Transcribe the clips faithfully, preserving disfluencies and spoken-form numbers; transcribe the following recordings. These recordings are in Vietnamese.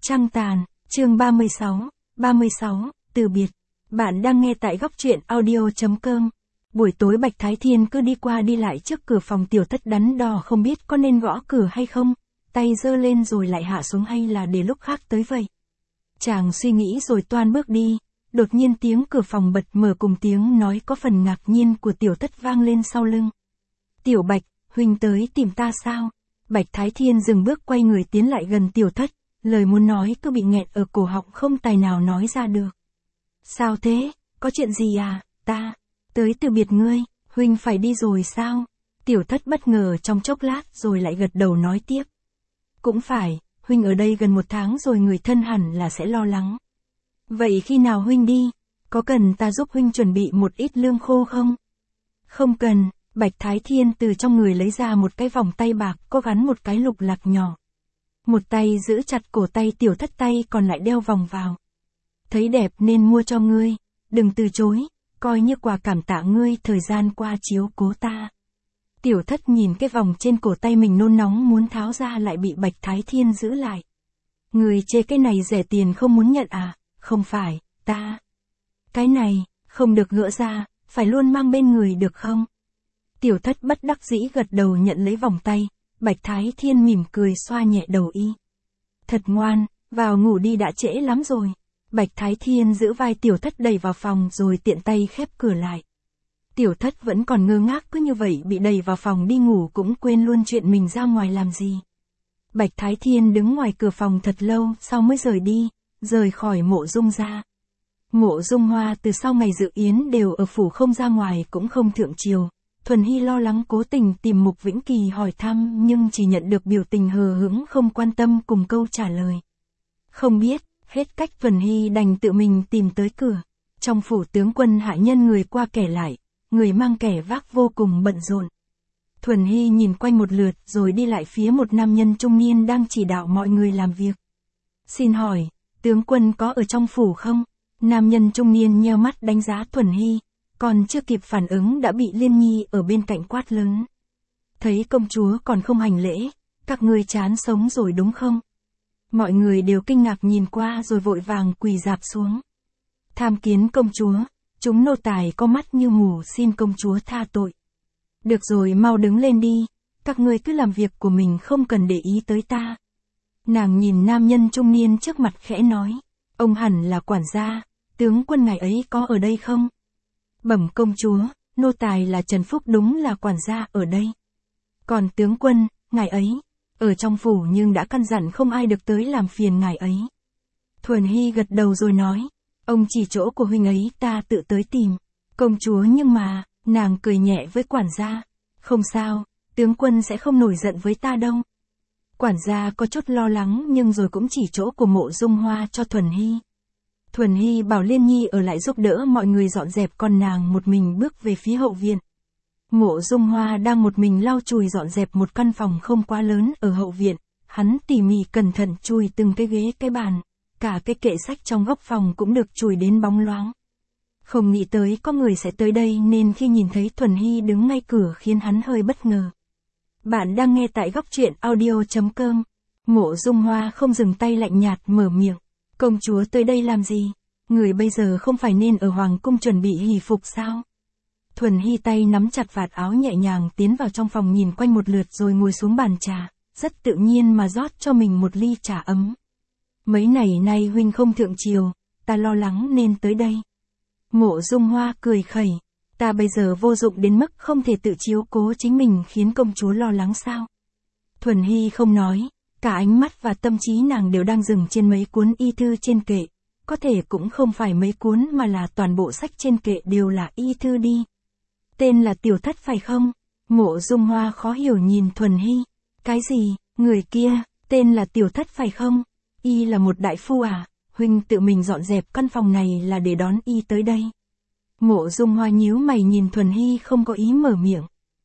Trăng tàn, chương ba mươi sáu, ba mươi sáu, từ biệt. Bạn đang nghe tại góc truyện audio chấm com. Buổi tối Bạch Thái Thiên cứ đi qua đi lại trước cửa phòng Tiểu Thất đắn đo không biết có nên gõ cửa hay không, tay giơ lên rồi lại hạ xuống hay là để lúc khác tới vậy. Chàng suy nghĩ rồi toan bước đi, đột nhiên tiếng cửa phòng bật mở cùng tiếng nói có phần ngạc nhiên của Tiểu Thất vang lên sau lưng. Tiểu Bạch, huynh tới tìm ta sao? Bạch Thái Thiên dừng bước quay người tiến lại gần Tiểu Thất, lời muốn nói cứ bị nghẹn ở cổ họng không tài nào nói ra được. Sao thế, có chuyện gì à, ta, tới từ biệt ngươi, huynh phải đi rồi sao? Tiểu Thất bất ngờ trong chốc lát rồi lại gật đầu nói tiếp. Cũng phải, huynh ở đây gần một tháng rồi người thân hẳn là sẽ lo lắng. Vậy khi nào huynh đi, có cần ta giúp huynh chuẩn bị một ít lương khô không? Không cần. Bạch Thái Thiên từ trong người lấy ra một cái vòng tay bạc có gắn một cái lục lạc nhỏ. Một tay giữ chặt cổ tay Tiểu Thất, tay còn lại đeo vòng vào. Thấy đẹp nên mua cho ngươi, đừng từ chối, coi như quà cảm tạ ngươi thời gian qua chiếu cố ta. Tiểu Thất nhìn cái vòng trên cổ tay mình nôn nóng muốn tháo ra lại bị Bạch Thái Thiên giữ lại. Ngươi chê cái này rẻ tiền không muốn nhận à? Không phải, ta. Cái này, không được gỡ ra, phải luôn mang bên người được không? Tiểu Thất bất đắc dĩ gật đầu nhận lấy vòng tay, Bạch Thái Thiên mỉm cười xoa nhẹ đầu y. Thật ngoan, vào ngủ đi đã trễ lắm rồi. Bạch Thái Thiên giữ vai Tiểu Thất đẩy vào phòng rồi tiện tay khép cửa lại. Tiểu Thất vẫn còn ngơ ngác cứ như vậy bị đẩy vào phòng đi ngủ cũng quên luôn chuyện mình ra ngoài làm gì. Bạch Thái Thiên đứng ngoài cửa phòng thật lâu sau mới rời đi, rời khỏi Mộ Dung ra. Mộ Dung Hoa từ sau ngày dự yến đều ở phủ không ra ngoài cũng không thượng triều. Thuần Hy lo lắng cố tình tìm Mục Vĩnh Kỳ hỏi thăm nhưng chỉ nhận được biểu tình hờ hững không quan tâm cùng câu trả lời. Không biết, hết cách Thuần Hy đành tự mình tìm tới cửa. Trong phủ tướng quân hạ nhân người qua kẻ lại, người mang kẻ vác vô cùng bận rộn. Thuần Hy nhìn quanh một lượt rồi đi lại phía một nam nhân trung niên đang chỉ đạo mọi người làm việc. Xin hỏi, tướng quân có ở trong phủ không? Nam nhân trung niên nheo mắt đánh giá Thuần Hy. Còn chưa kịp phản ứng đã bị Liên Nhi ở bên cạnh quát lớn. Thấy công chúa còn không hành lễ, các ngươi chán sống rồi đúng không? Mọi người đều kinh ngạc nhìn qua rồi vội vàng quỳ rạp xuống. Tham kiến công chúa, chúng nô tài có mắt như mù xin công chúa tha tội. Được rồi mau đứng lên đi, các ngươi cứ làm việc của mình không cần để ý tới ta. Nàng nhìn nam nhân trung niên trước mặt khẽ nói, ông hẳn là quản gia, tướng quân ngài ấy có ở đây không? Bẩm công chúa, nô tài là Trần Phúc đúng là quản gia ở đây. Còn tướng quân, ngài ấy, ở trong phủ nhưng đã căn dặn không ai được tới làm phiền ngài ấy. Thuần Hy gật đầu rồi nói, ông chỉ chỗ của huynh ấy ta tự tới tìm. Công chúa nhưng mà, nàng cười nhẹ với quản gia, không sao, tướng quân sẽ không nổi giận với ta đâu. Quản gia có chút lo lắng nhưng rồi cũng chỉ chỗ của Mộ Dung Hoa cho Thuần Hy. Thuần Hy bảo Liên Nhi ở lại giúp đỡ mọi người dọn dẹp còn nàng một mình bước về phía hậu viện. Mộ Dung Hoa đang một mình lau chùi dọn dẹp một căn phòng không quá lớn ở hậu viện, hắn tỉ mỉ cẩn thận chùi từng cái ghế cái bàn, cả cái kệ sách trong góc phòng cũng được chùi đến bóng loáng. Không nghĩ tới có người sẽ tới đây nên khi nhìn thấy Thuần Hy đứng ngay cửa khiến hắn hơi bất ngờ. Bạn đang nghe tại góc truyện audio chấm com. Mộ Dung Hoa không dừng tay lạnh nhạt mở miệng. Công chúa tới đây làm gì? Người bây giờ không phải nên ở hoàng cung chuẩn bị hỷ phục sao? Thuần Hy tay nắm chặt vạt áo nhẹ nhàng tiến vào trong phòng nhìn quanh một lượt rồi ngồi xuống bàn trà, rất tự nhiên mà rót cho mình một ly trà ấm. Mấy ngày nay huynh không thượng triều, ta lo lắng nên tới đây. Mộ Dung Hoa cười khẩy, ta bây giờ vô dụng đến mức không thể tự chiếu cố chính mình khiến công chúa lo lắng sao? Thuần Hy không nói. Cả ánh mắt và tâm trí nàng đều đang dừng trên mấy cuốn y thư trên kệ, có thể cũng không phải mấy cuốn mà là toàn bộ sách trên kệ đều là y thư đi. Tên là Tiểu Thất phải không? Mộ Dung Hoa khó hiểu nhìn Thuần Hy. Cái gì, người kia, tên là Tiểu Thất phải không? Y là một đại phu à? Huynh tự mình dọn dẹp căn phòng này là để đón y tới đây. Mộ Dung Hoa nhíu mày nhìn Thuần Hy không có ý mở miệng.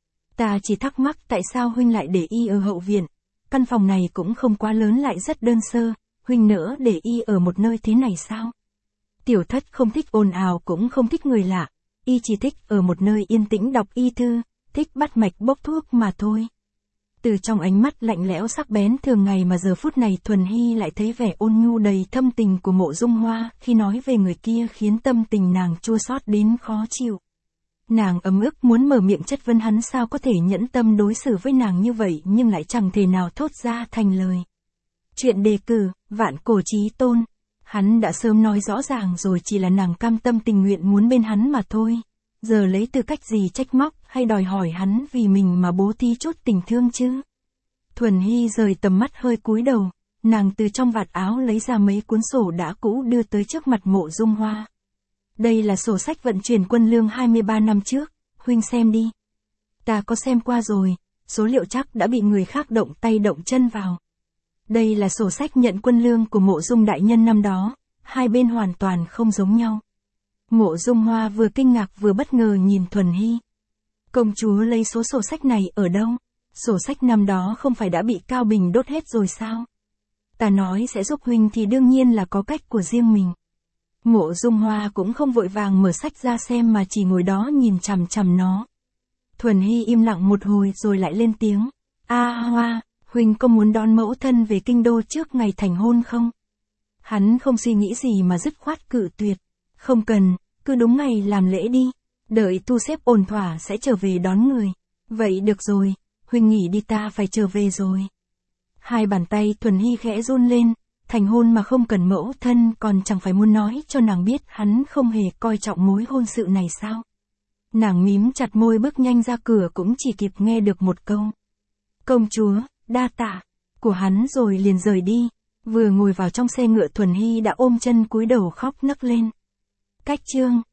Ta chỉ thắc mắc tại sao huynh lại để y ở hậu viện. Căn phòng này cũng không quá lớn lại rất đơn sơ, huynh nỡ để y ở một nơi thế này sao? Tiểu Thất không thích ồn ào cũng không thích người lạ, y chỉ thích ở một nơi yên tĩnh đọc y thư, thích bắt mạch bốc thuốc mà thôi. Từ trong ánh mắt lạnh lẽo sắc bén thường ngày mà giờ phút này Thuần Hy lại thấy vẻ ôn nhu đầy thâm tình của Mộ Dung Hoa khi nói về người kia khiến tâm tình nàng chua xót đến khó chịu. Nàng ấm ức muốn mở miệng chất vấn hắn sao có thể nhẫn tâm đối xử với nàng như vậy nhưng lại chẳng thể nào thốt ra thành lời. Chuyện đề cử, vạn cổ chí tôn. Hắn đã sớm nói rõ ràng rồi, chỉ là nàng cam tâm tình nguyện muốn bên hắn mà thôi. Giờ lấy tư cách gì trách móc hay đòi hỏi hắn vì mình mà bố thí chút tình thương chứ? Thuần Hy rời tầm mắt hơi cúi đầu, nàng từ trong vạt áo lấy ra mấy cuốn sổ đã cũ đưa tới trước mặt Mộ Dung Hoa. Đây là sổ sách vận chuyển quân lương hai mươi ba năm trước, huynh xem đi. Ta có xem qua rồi, số liệu chắc đã bị người khác động tay động chân vào. Đây là sổ sách nhận quân lương của Mộ Dung đại nhân năm đó, hai bên hoàn toàn không giống nhau. Mộ Dung Hoa vừa kinh ngạc vừa bất ngờ nhìn Thuần Hy. Công chúa lấy số sổ sách này ở đâu? Sổ sách năm đó không phải đã bị Cao Bình đốt hết rồi sao? Ta nói sẽ giúp huynh thì đương nhiên là có cách của riêng mình. Mộ Dung Hoa cũng không vội vàng mở sách ra xem mà chỉ ngồi đó nhìn chằm chằm nó. Thuần Hy im lặng một hồi rồi lại lên tiếng. A Hoa, huynh có muốn đón mẫu thân về kinh đô trước ngày thành hôn không? Hắn không suy nghĩ gì mà dứt khoát cự tuyệt. Không cần, cứ đúng ngày làm lễ đi. Đợi thu xếp ổn thỏa sẽ trở về đón người. Vậy được rồi, huynh nghỉ đi, ta phải trở về rồi. Hai bàn tay Thuần Hy khẽ run lên. Thành hôn mà không cần mẫu thân còn chẳng phải muốn nói cho nàng biết hắn không hề coi trọng mối hôn sự này sao? Nàng mím chặt môi bước nhanh ra cửa cũng chỉ kịp nghe được một câu. Công chúa, đa tạ, của hắn rồi liền rời đi. Vừa ngồi vào trong xe ngựa Thuần Hy đã ôm chân cúi đầu khóc nấc lên. Cách chương